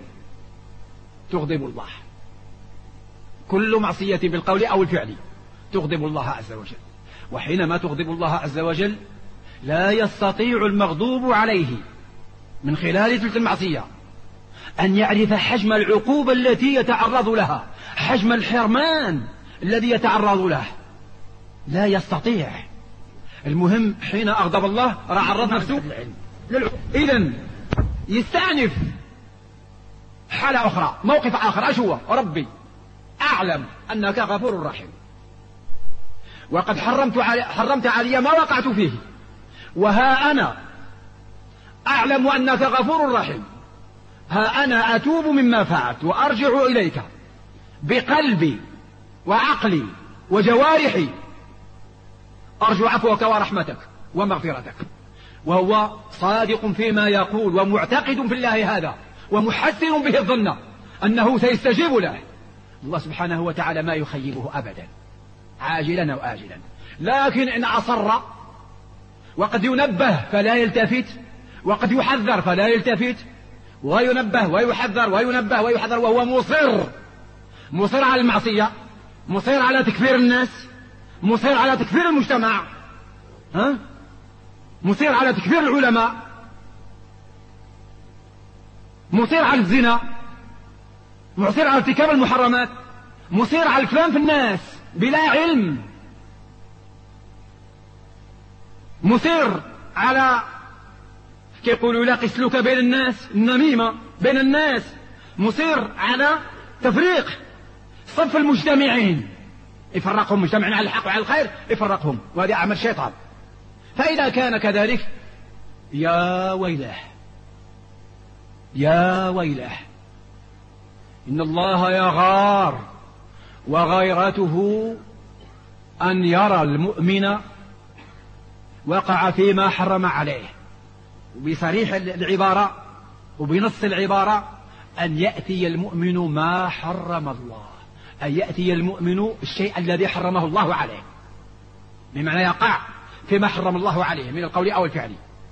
تغضب الله، كل معصية بالقول أو الفعل تغضب الله عز وجل. وحينما تغضب الله عز وجل لا يستطيع المغضوب عليه من خلال تلك المعصية أن يعرف حجم العقوبة التي يتعرض لها، حجم الحرمان الذي يتعرض له، لا يستطيع. المهم حين أغضب الله راح عرض نفسه إذن يستأنف حالة أخرى، موقف آخر. أشوى ربي أعلم أنك غفور رحيم، وقد حرمت علي ما وقعت فيه، وها أنا أعلم أنك غفور رحيم، ها أنا أتوب مما فعلت وأرجع إليك بقلبي وعقلي وجوارحي، أرجو عفوك ورحمتك ومغفرتك. وهو صادق فيما يقول ومعتقد في الله هذا ومحسن به الظن أنه سيستجيب له. الله سبحانه وتعالى ما يخيبه أبدا عاجلا أو آجلا. لكن إن أصر وقد ينبه فلا يلتفت، وقد يحذر فلا يلتفت، وينبه ويحذر وينبه ويحذر، وهو مصر على المعصية، مصر على تكفير الناس، مصر على تكفير المجتمع، مصر على تكفير العلماء، مصر على الزنا، مصر على ارتكاب المحرمات، مصر على الكلام في الناس بلا علم، مصر على كيقولوا لا قسلك بين الناس، النميمة بين الناس، مصر على تفريق صف المجتمعين، يفرقهم مجتمعين على الحق وعلى الخير، يفرقهم، وهذا عمل شيطان. فإذا كان كذلك يا ويله يا ويله، إن الله يغار، وغيرته أن يرى المؤمن وقع فيما حرم عليه، بصريح العبارة وبنص العبارة أن يأتي المؤمن ما حرم الله، أن يأتي المؤمن الشيء الذي حرمه الله عليه، بمعنى يقع فيما حرم الله عليه من القول أو الفعل.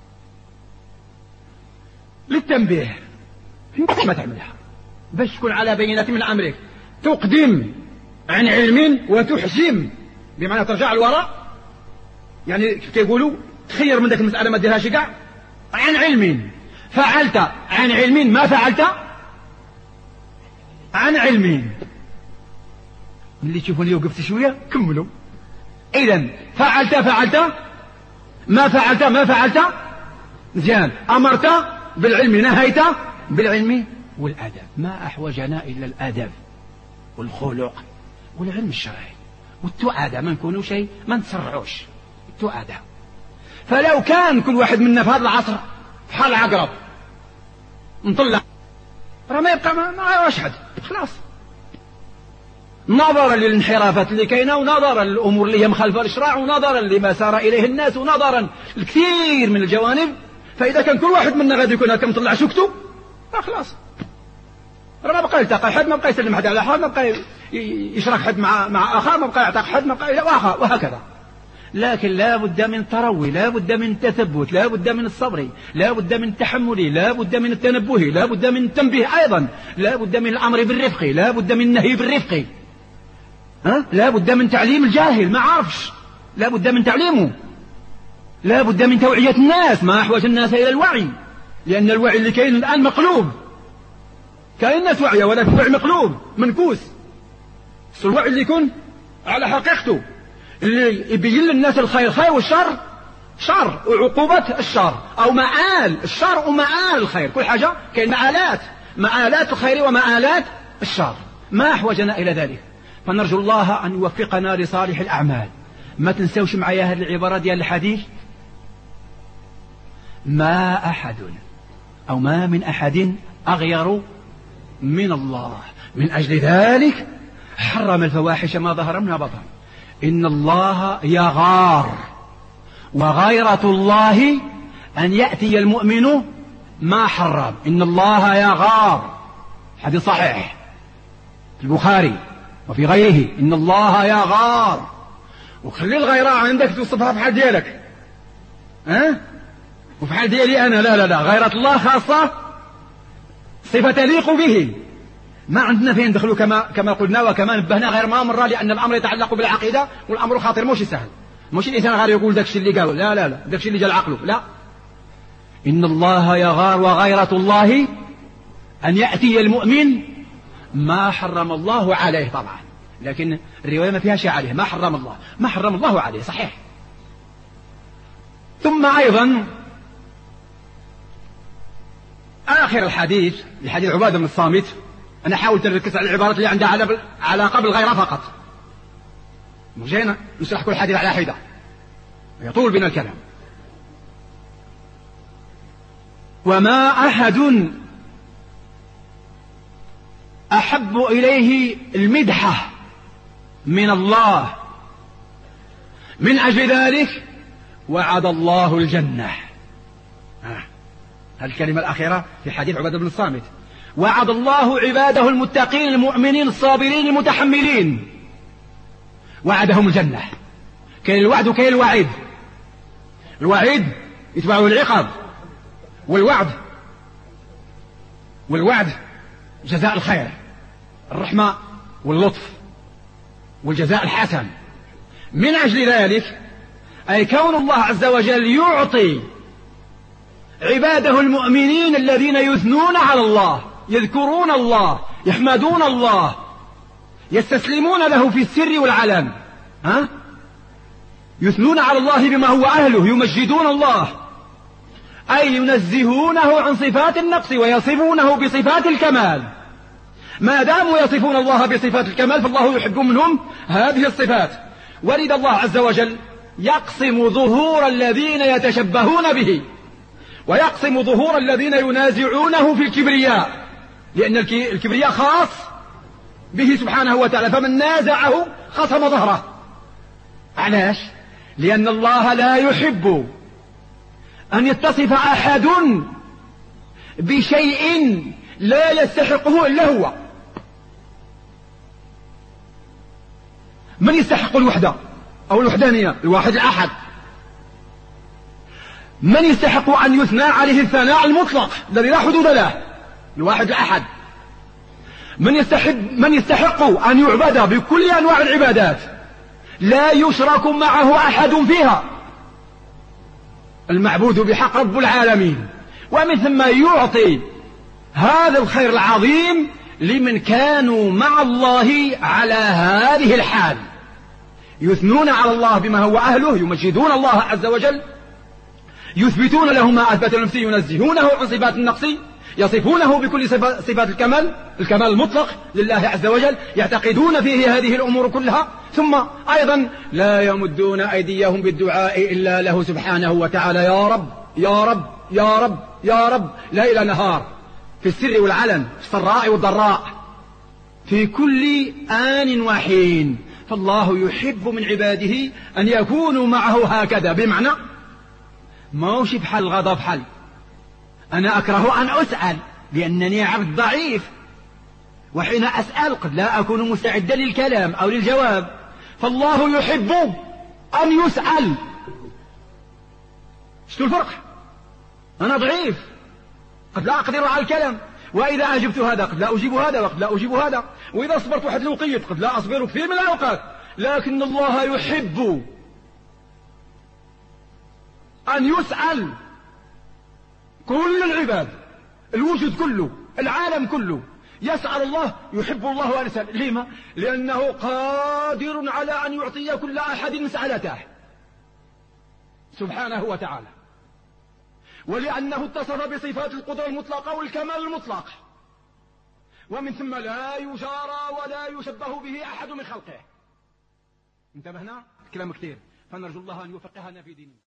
للتنبيه ما تعملها باش تكون على بينة من أمرك، تقدم عن علم وتحجم، بمعنى ترجع الوراء، يعني كيقولوا تخير من ذاك المسألة ما ديرهاش كاع، عن علم فعلت، عن علم ما فعلت، عن علم. اللي تشوفوني وقفت شوية كملوا. إذن فعلت ما فعلت مزيان، أمرت بالعلم نهيت بالعلم والأدب. ما أحوجنا إلا الأدب والخلق والعلم الشرعي والتؤادة، ما نكونوا شيء، ما نتسرعوش، فؤاده. فلو كان كل واحد منا في هذا العصر بحال عقرب نطلع راه ما يبقى ما أشهد خلاص، نظرا للانحرافات اللي كاينه، ونظرا للأمور اللي هي مخالفة للشرع، ونظرا لما سار إليه الناس، ونظرا لكثير من الجوانب. فإذا كان كل واحد منا غادي يكون هكا مطلع شوكته خلاص، راه ما بقى يلتقى حد، ما بقى يسلم حد على حد، ما بقى يشرك حد مع آخر، ما بقى يعتق حد، ما بقى وهكذا. لكن لا بد من التروي، لا بد من التثبت، لا بد من الصبر، لا بد من التحمل، لا بد من التنبه، لا بد من التنبيه أيضا، لا بد من الأمر بالرفق، لا بد من النهي بالرفق، لا بد من تعليم الجاهل ما عرفش، لا بد من تعليمه، لا بد من توعية الناس، ما أحوج الناس إلى الوعي، لأن الوعي اللي كاين الآن مقلوب. كاين الناس واعية ولكن الوعي مقلوب منكوس. الوعي اللي يكون على حقيقته، اللي يبين للناس الخير خير والشر شر، وعقوبة الشر أو مآل الشر ومآل الخير. كل حاجة كاين مآلات الخير ومآلات الشر، ما أحوجنا إلى ذلك. فنرجو الله أن يوفقنا لصالح الأعمال. ما تنسوش معايا هذه العبارة ديال الحديث: ما أحد أو ما من أحد أغير من الله، من أجل ذلك حرم الفواحش ما ظهر منها بطن. إن الله يغار، وغيرة الله أن يأتي المؤمن ما حرم. إن الله يغار، حديث صحيح في البخاري وفي غيره. إن الله يغار، وخلي الغيراء عندك توصفها في حال ديالك وفي حال ديالي أنا لا غيرة الله خاصة، صفة تليق به. ما عندنا فين ندخلوا كما قلنا وكما نبهنا غير ما مرة، لأن الأمر يتعلق بالعقيدة، والأمر خاطر مش سهل، مش الإنسان غير يقول داك الشيء اللي قالوا، لا داك الشيء اللي جاء عقله، لا. إن الله يغار، وغيرة الله أن يأتي المؤمن ما حرم الله عليه. طبعا لكن الرواية ما فيها شيء عليه، ما حرم الله عليه، صحيح. ثم أيضا آخر الحديث لحديث عبادة بن الصامت، أنا حاولت أركز على العبارات اللي عندها علاقة بالغيرة فقط، مجينا نشرح كل حديث على حدة يطول بنا الكلام. وما أحد أحب إليه المدحة من الله، من أجل ذلك وعد الله الجنة. الكلمة الأخيرة في حديث عبادة بن الصامت: وعد الله عباده المتقين المؤمنين الصابرين المتحملين، وعدهم الجنة. كاين الوعد وكاين الوعيد. الوعيد يتبعه العقاب، والوعد جزاء الخير، الرحمة واللطف والجزاء الحسن. من أجل ذلك أي كون الله عز وجل يعطي عباده المؤمنين الذين يثنون على الله، يذكرون الله، يحمدون الله، يستسلمون له في السر والعلن، يثنون على الله بما هو أهله، يمجدون الله، أي ينزهونه عن صفات النقص ويصفونه بصفات الكمال. ما داموا يصفون الله بصفات الكمال فالله يحب منهم هذه الصفات. ولذا الله عز وجل يقسم ظهور الذين يتشبهون به، ويقسم ظهور الذين ينازعونه في الكبرياء، لأن الكبرياء خاص به سبحانه وتعالى، فمن نازعه خصم ظهره. علاش؟ لأن الله لا يحب أن يتصف أحد بشيء لا يستحقه إلا هو. من يستحق الوحدة أو الوحدانية؟ الواحد الأحد. من يستحق أن يثنى عليه الثناء المطلق الذي لا حدود له؟ الواحد الأحد. من يستحق أن يعبد بكل أنواع العبادات لا يشرك معه أحد فيها؟ المعبود بحق رب العالمين. ومن ثم يعطي هذا الخير العظيم لمن كانوا مع الله على هذه الحال، يثنون على الله بما هو أهله، يمجدون الله عز وجل، يثبتون له ما أثبت لنفسه، ينزهونه عن صفات النقص، يصفونه بكل صفات الكمال المطلق لله عز وجل، يعتقدون فيه هذه الأمور كلها. ثم أيضا لا يمدون أيديهم بالدعاء إلا له سبحانه وتعالى، يا رب يا رب يا رب يا رب، ليل نهار، في السر والعلن، في السراء والضراء، في كل آن وحين. فالله يحب من عباده أن يكونوا معه هكذا، بمعنى ماوش بحال الغضب بحال أنا أكره أن أسأل لأنني عبد ضعيف، وحين أسأل قد لا أكون مستعدا للكلام أو للجواب. فالله يحب أن يسأل. شتو الفرق؟ أنا ضعيف قد لا أقدر على الكلام، وإذا أجبت هذا قد لا أجيب هذا وقد لا أجيب هذا، وإذا صبرت واحد الوقيت قد لا أصبر كثير من الأوقات. لكن الله يحب أن يسأل. كل العباد، الوجود كله، العالم كله يسأل الله، يحب الله أن يسأل. لما؟ لأنه قادر على أن يعطي كل أحد مسألته سبحانه وتعالى، ولأنه اتصف بصفات القدرة المطلقة والكمال المطلق، ومن ثم لا يجارى ولا يشبه به أحد من خلقه. انتبهنا؟ كلام كثير، فنرجو الله أن يفقهنا في ديننا.